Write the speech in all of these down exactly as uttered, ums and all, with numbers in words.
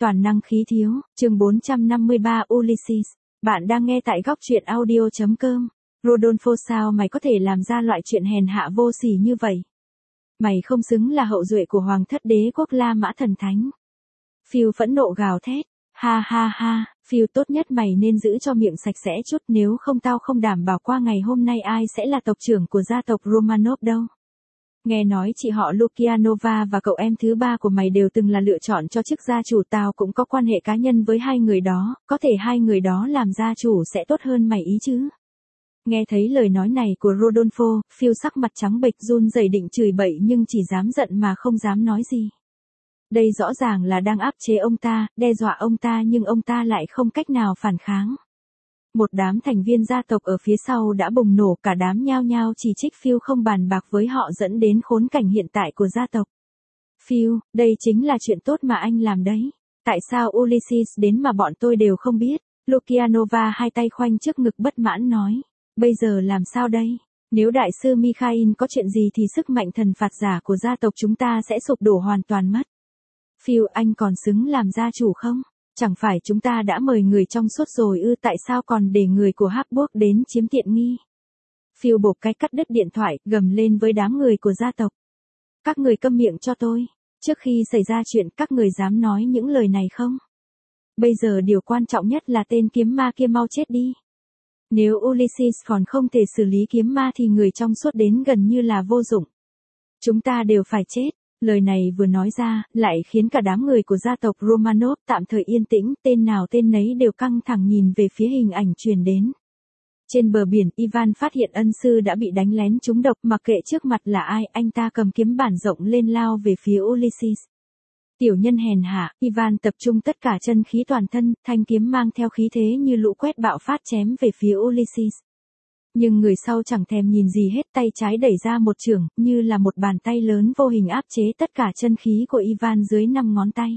toàn năng khí thiếu, chương bốn trăm năm mươi ba Ulysses. Bạn đang nghe tại góc truyện audio chấm com. Rodolfo, sao mày có thể làm ra loại chuyện hèn hạ vô sỉ như vậy? Mày không xứng là hậu duệ của hoàng thất đế quốc La Mã thần thánh. Phiêu phẫn nộ gào thét. Ha ha ha, Phiêu, tốt nhất mày nên giữ cho miệng sạch sẽ chút, nếu không tao không đảm bảo qua ngày hôm nay ai sẽ là tộc trưởng của gia tộc Romanov đâu. Nghe nói chị họ Lukianova và cậu em thứ ba của mày đều từng là lựa chọn cho chức gia chủ, tao cũng có quan hệ cá nhân với hai người đó, có thể hai người đó làm gia chủ sẽ tốt hơn mày ý chứ. Nghe thấy lời nói này của Rodolfo, Phiêu sắc mặt trắng bệch run rẩy định chửi bậy nhưng chỉ dám giận mà không dám nói gì. Đây rõ ràng là đang áp chế ông ta, đe dọa ông ta nhưng ông ta lại không cách nào phản kháng. Một đám thành viên gia tộc ở phía sau đã bùng nổ, cả đám nhao nhao chỉ trích Phiêu không bàn bạc với họ dẫn đến khốn cảnh hiện tại của gia tộc. Phiêu, đây chính là chuyện tốt mà anh làm đấy. Tại sao Ulysses đến mà bọn tôi đều không biết? Lukianova hai tay khoanh trước ngực bất mãn nói. Bây giờ làm sao đây? Nếu đại sư Mikhail có chuyện gì thì sức mạnh thần phạt giả của gia tộc chúng ta sẽ sụp đổ hoàn toàn mất. Phiêu, anh còn xứng làm gia chủ không? Chẳng phải chúng ta đã mời người trong suốt rồi ư, tại sao còn để người của Habsburg đến chiếm tiện nghi? Phiêu bộp cái cắt đứt điện thoại, gầm lên với đám người của gia tộc. Các người câm miệng cho tôi. Trước khi xảy ra chuyện các người dám nói những lời này không? Bây giờ điều quan trọng nhất là tên kiếm ma kia mau chết đi. Nếu Ulysses còn không thể xử lý kiếm ma thì người trong suốt đến gần như là vô dụng. Chúng ta đều phải chết. Lời này vừa nói ra, lại khiến cả đám người của gia tộc Romanov tạm thời yên tĩnh, tên nào tên nấy đều căng thẳng nhìn về phía hình ảnh truyền đến. Trên bờ biển, Ivan phát hiện ân sư đã bị đánh lén trúng độc, mặc kệ trước mặt là ai, anh ta cầm kiếm bản rộng lên lao về phía Ulysses. Tiểu nhân hèn hạ, Ivan tập trung tất cả chân khí toàn thân, thanh kiếm mang theo khí thế như lũ quét bạo phát chém về phía Ulysses. Nhưng người sau chẳng thèm nhìn gì hết, tay trái đẩy ra một chưởng, như là một bàn tay lớn vô hình áp chế tất cả chân khí của Ivan dưới năm ngón tay.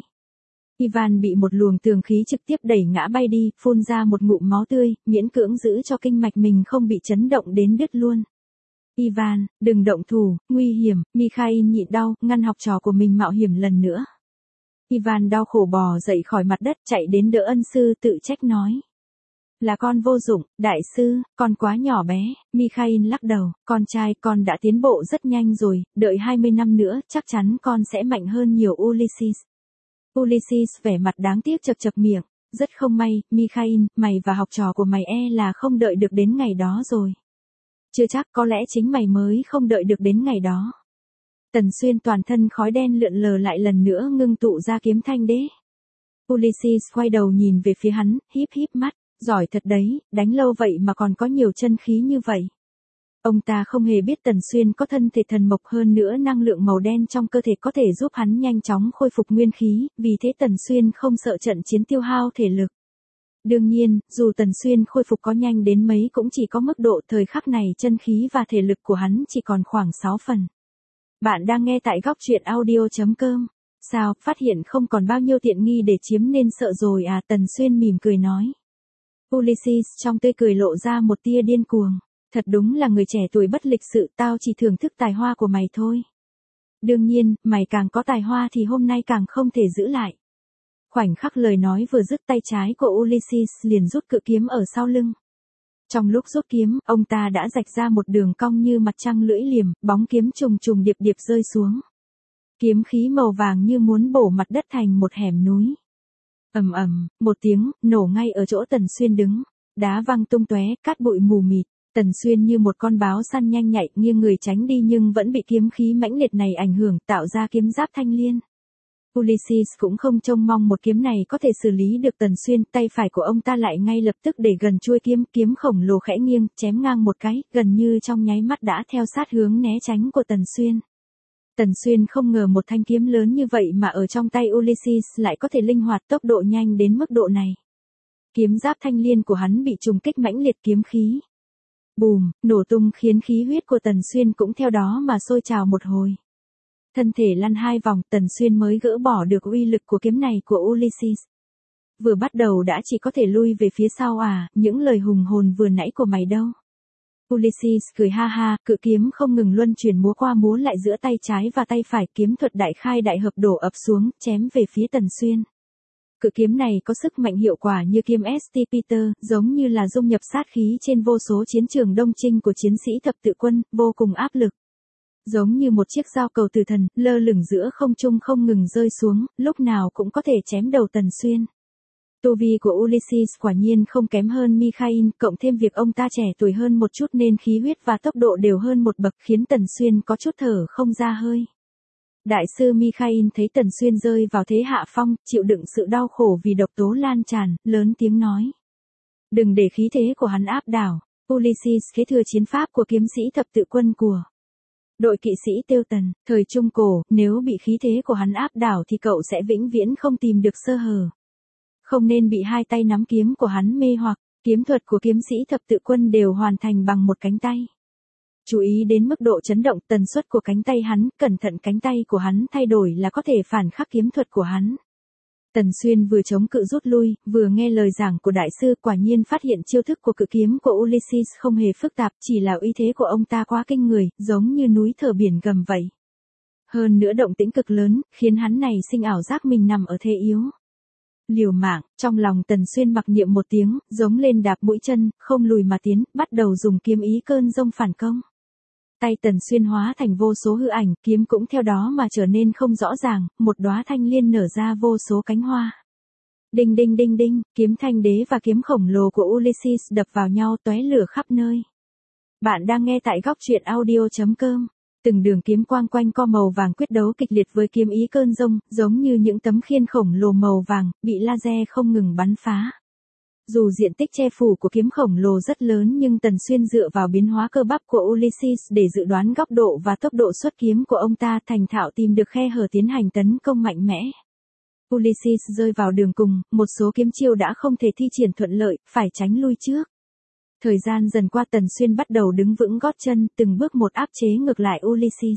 Ivan bị một luồng tường khí trực tiếp đẩy ngã bay đi, phun ra một ngụm máu tươi, miễn cưỡng giữ cho kinh mạch mình không bị chấn động đến đứt luôn. Ivan, đừng động thủ, nguy hiểm, Mikhail nhịn đau, ngăn học trò của mình mạo hiểm lần nữa. Ivan đau khổ bò dậy khỏi mặt đất, chạy đến đỡ ân sư, tự trách nói. Là con vô dụng, đại sư, con quá nhỏ bé. Mikhail lắc đầu, con trai con đã tiến bộ rất nhanh rồi, đợi hai mươi năm nữa chắc chắn con sẽ mạnh hơn nhiều Ulysses. Ulysses vẻ mặt đáng tiếc chật chật miệng, rất không may, Mikhail, mày và học trò của mày e là không đợi được đến ngày đó rồi. Chưa chắc, có lẽ chính mày mới không đợi được đến ngày đó. Tần Xuyên toàn thân khói đen lượn lờ lại lần nữa ngưng tụ ra kiếm thanh đế. Ulysses quay đầu nhìn về phía hắn, híp híp mắt. Giỏi thật đấy, đánh lâu vậy mà còn có nhiều chân khí như vậy. Ông ta không hề biết Tần Xuyên có thân thể thần mộc, hơn nữa năng lượng màu đen trong cơ thể có thể giúp hắn nhanh chóng khôi phục nguyên khí, vì thế Tần Xuyên không sợ trận chiến tiêu hao thể lực. Đương nhiên, dù Tần Xuyên khôi phục có nhanh đến mấy cũng chỉ có mức độ, thời khắc này chân khí và thể lực của hắn chỉ còn khoảng sáu phần. Bạn đang nghe tại góc truyện audio chấm com. Sao, phát hiện không còn bao nhiêu tiện nghi để chiếm nên sợ rồi à? Tần Xuyên mỉm cười nói. Ulysses trong tươi cười lộ ra một tia điên cuồng. Thật đúng là người trẻ tuổi bất lịch sự, tao chỉ thưởng thức tài hoa của mày thôi. Đương nhiên, mày càng có tài hoa thì hôm nay càng không thể giữ lại. Khoảnh khắc lời nói vừa dứt, tay trái của Ulysses liền rút cự kiếm ở sau lưng. Trong lúc rút kiếm, ông ta đã rạch ra một đường cong như mặt trăng lưỡi liềm, bóng kiếm trùng trùng điệp điệp rơi xuống. Kiếm khí màu vàng như muốn bổ mặt đất thành một hẻm núi. Ầm ầm, một tiếng, nổ ngay ở chỗ Tần Xuyên đứng, đá văng tung tóe, cát bụi mù mịt. Tần Xuyên như một con báo săn nhanh nhạy, nghiêng người tránh đi nhưng vẫn bị kiếm khí mãnh liệt này ảnh hưởng, tạo ra kiếm giáp thanh liên. Ulysses cũng không trông mong một kiếm này có thể xử lý được Tần Xuyên, tay phải của ông ta lại ngay lập tức để gần chuôi kiếm, kiếm khổng lồ khẽ nghiêng, chém ngang một cái, gần như trong nháy mắt đã theo sát hướng né tránh của Tần Xuyên. Tần Xuyên không ngờ một thanh kiếm lớn như vậy mà ở trong tay Ulysses lại có thể linh hoạt, tốc độ nhanh đến mức độ này. Kiếm giáp thanh liên của hắn bị trùng kích mãnh liệt, kiếm khí bùm, nổ tung khiến khí huyết của Tần Xuyên cũng theo đó mà sôi trào một hồi. Thân thể lăn hai vòng, Tần Xuyên mới gỡ bỏ được uy lực của kiếm này của Ulysses. Vừa bắt đầu đã chỉ có thể lui về phía sau à, những lời hùng hồn vừa nãy của mày đâu. Ulysses cười ha ha, cự kiếm không ngừng luân chuyển múa qua múa lại giữa tay trái và tay phải, kiếm thuật đại khai đại hợp đổ ập xuống, chém về phía Tần Xuyên. Cự kiếm này có sức mạnh hiệu quả như kiếm ét tê Peter, giống như là dung nhập sát khí trên vô số chiến trường đông chinh của chiến sĩ thập tự quân, vô cùng áp lực. Giống như một chiếc dao cầu tử thần, lơ lửng giữa không trung không ngừng rơi xuống, lúc nào cũng có thể chém đầu Tần Xuyên. Tu vi của Ulysses quả nhiên không kém hơn Mikhail, cộng thêm việc ông ta trẻ tuổi hơn một chút nên khí huyết và tốc độ đều hơn một bậc khiến Tần Xuyên có chút thở không ra hơi. Đại sư Mikhail thấy Tần Xuyên rơi vào thế hạ phong, chịu đựng sự đau khổ vì độc tố lan tràn, lớn tiếng nói. Đừng để khí thế của hắn áp đảo, Ulysses kế thừa chiến pháp của kiếm sĩ thập tự quân của đội kỵ sĩ Tiêu Tần, thời Trung Cổ, nếu bị khí thế của hắn áp đảo thì cậu sẽ vĩnh viễn không tìm được sơ hở. Không nên bị hai tay nắm kiếm của hắn mê hoặc, kiếm thuật của kiếm sĩ thập tự quân đều hoàn thành bằng một cánh tay. Chú ý đến mức độ chấn động tần suất của cánh tay hắn, cẩn thận cánh tay của hắn thay đổi là có thể phản khắc kiếm thuật của hắn. Tần Xuyên vừa chống cự rút lui, vừa nghe lời giảng của đại sư, quả nhiên phát hiện chiêu thức của cự kiếm của Ulysses không hề phức tạp, chỉ là uy thế của ông ta quá kinh người, giống như núi thở biển gầm vậy. Hơn nữa động tĩnh cực lớn, khiến hắn này sinh ảo giác mình nằm ở thế yếu. Liều mạng, trong lòng Tần Xuyên mặc niệm một tiếng, giống lên đạp mũi chân, không lùi mà tiến, bắt đầu dùng kiếm ý cơn dông phản công. Tay Tần Xuyên hóa thành vô số hư ảnh, kiếm cũng theo đó mà trở nên không rõ ràng, một đóa thanh liên nở ra vô số cánh hoa. Đinh đinh đinh đinh, kiếm thanh đế và kiếm khổng lồ của Ulysses đập vào nhau tóe lửa khắp nơi. Bạn đang nghe tại góc truyện audio chấm com. Từng đường kiếm quang quanh co màu vàng quyết đấu kịch liệt với kiếm ý cơn dông, giống như những tấm khiên khổng lồ màu vàng, bị laser không ngừng bắn phá. Dù diện tích che phủ của kiếm khổng lồ rất lớn nhưng Tần Xuyên dựa vào biến hóa cơ bắp của Ulysses để dự đoán góc độ và tốc độ xuất kiếm của ông ta thành thạo tìm được khe hở tiến hành tấn công mạnh mẽ. Ulysses rơi vào đường cùng, một số kiếm chiêu đã không thể thi triển thuận lợi, phải tránh lui trước. Thời gian dần qua Tần Xuyên bắt đầu đứng vững gót chân, từng bước một áp chế ngược lại Ulysses.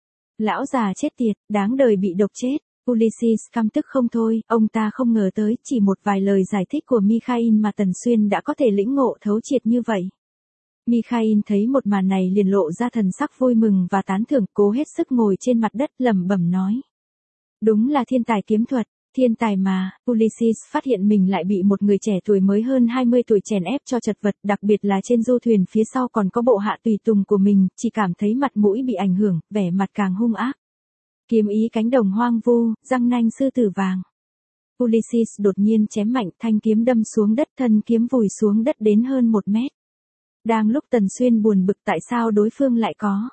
Lão già chết tiệt, đáng đời bị độc chết. Ulysses căm tức không thôi, ông ta không ngờ tới chỉ một vài lời giải thích của Mikhail mà Tần Xuyên đã có thể lĩnh ngộ thấu triệt như vậy. Mikhail thấy một màn này liền lộ ra thần sắc vui mừng và tán thưởng, cố hết sức ngồi trên mặt đất lẩm bẩm nói. Đúng là thiên tài kiếm thuật. Thiên tài mà, Ulysses phát hiện mình lại bị một người trẻ tuổi mới hơn hai mươi tuổi chèn ép cho chật vật, đặc biệt là trên du thuyền phía sau còn có bộ hạ tùy tùng của mình, chỉ cảm thấy mặt mũi bị ảnh hưởng, vẻ mặt càng hung ác. Kiếm ý cánh đồng hoang vu, răng nanh sư tử vàng. Ulysses đột nhiên chém mạnh, thanh kiếm đâm xuống đất, thân kiếm vùi xuống đất đến hơn một mét. Đang lúc Tần Xuyên buồn bực tại sao đối phương lại có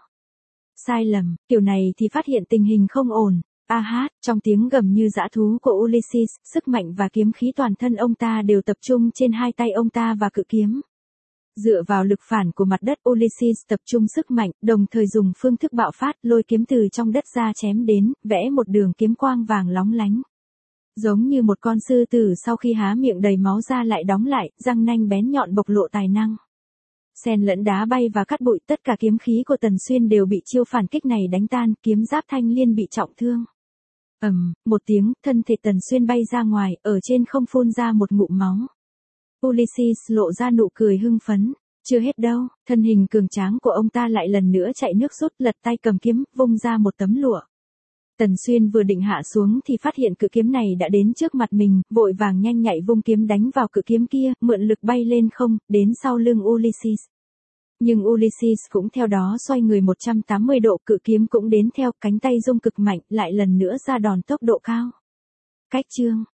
sai lầm, kiểu này thì phát hiện tình hình không ổn. A hát, trong tiếng gầm như dã thú của Ulysses, sức mạnh và kiếm khí toàn thân ông ta đều tập trung trên hai tay ông ta và cự kiếm. Dựa vào lực phản của mặt đất, Ulysses tập trung sức mạnh, đồng thời dùng phương thức bạo phát, lôi kiếm từ trong đất ra chém đến, vẽ một đường kiếm quang vàng lóng lánh. Giống như một con sư tử sau khi há miệng đầy máu ra lại đóng lại, răng nanh bén nhọn bộc lộ tài năng. Xen lẫn đá bay và cát bụi, tất cả kiếm khí của Tần Xuyên đều bị chiêu phản kích này đánh tan, kiếm giáp thanh liên bị trọng thương. Ầm, um, một tiếng, thân thể Tần Xuyên bay ra ngoài, ở trên không phun ra một ngụm máu. Ulysses lộ ra nụ cười hưng phấn. Chưa hết đâu, thân hình cường tráng của ông ta lại lần nữa chạy nước rút, lật tay cầm kiếm, vung ra một tấm lụa. Tần Xuyên vừa định hạ xuống thì phát hiện cự kiếm này đã đến trước mặt mình, vội vàng nhanh nhạy vung kiếm đánh vào cự kiếm kia, mượn lực bay lên không, đến sau lưng Ulysses. Nhưng Ulysses cũng theo đó xoay người một trăm tám mươi độ, cự kiếm cũng đến theo, cánh tay rung cực mạnh, lại lần nữa ra đòn tốc độ cao. Cách chương,